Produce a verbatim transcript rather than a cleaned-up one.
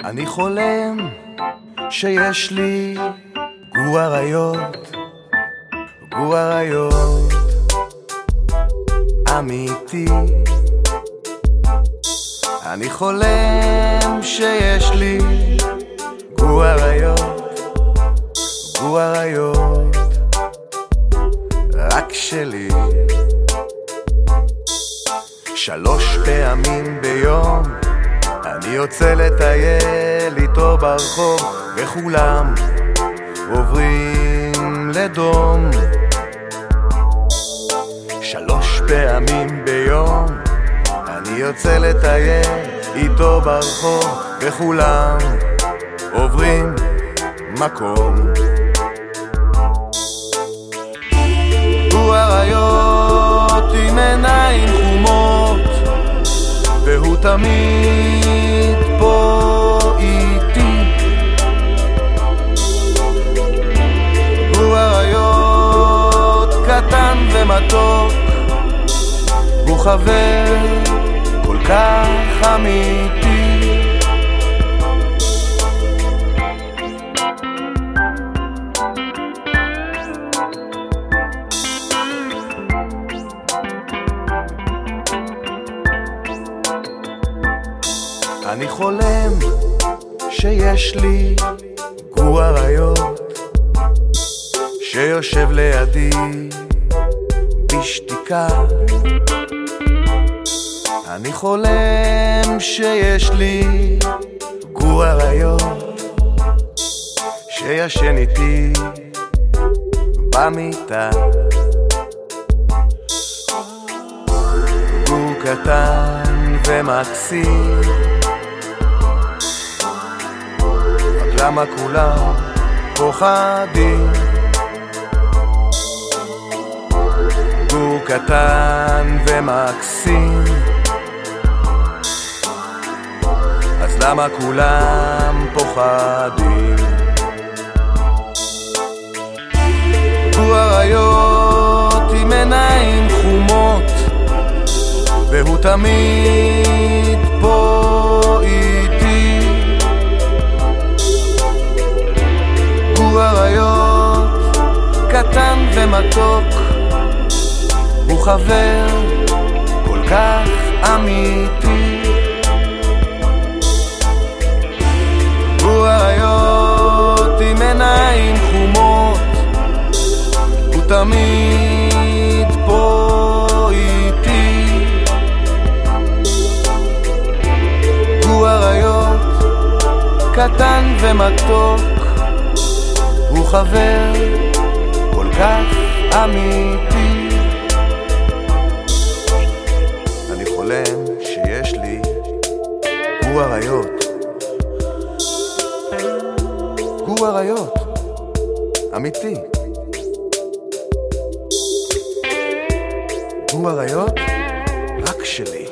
אני חולם שיש לי גור אריות, גור אריות אמיתי. אני חולם שיש לי גור אריות, גור אריות רק שלי. שלוש פעמים ביום אני יוצא לטייל איתו ברחוב, וכולם עוברים לדום. שלוש פעמים ביום אני יוצא לטייל איתו ברחוב, וכולם עוברים מקום. הוא אריות עם עיניים חומות, והוא תמיד פה איתי. הוא אריות קטן ומתוק, הוא חבר כל כך אמיתי. אני חולם שיש לי גור אריות שיושב לידי בשתיקה. אני חולם שיש לי גור אריות שישן איתי במיטה. גור קטן ומקסים, למה כולם פוחדים? גור קטן ומקסים, אז למה כולם פוחדים? גור אריות עם עיניים חומות, והוא תמיד פה איתי. גור אריות קטן ומתוק, הוא חבר כל כך אמיתי. גור אריות עם עיניים חומות, הוא תמיד פה איתי. גור אריות קטן ומתוק, הוא חבר כל כך אמיתי. אני חולם שיש לי גור אריות, גור אריות אמיתי. גור אריות רק שלי.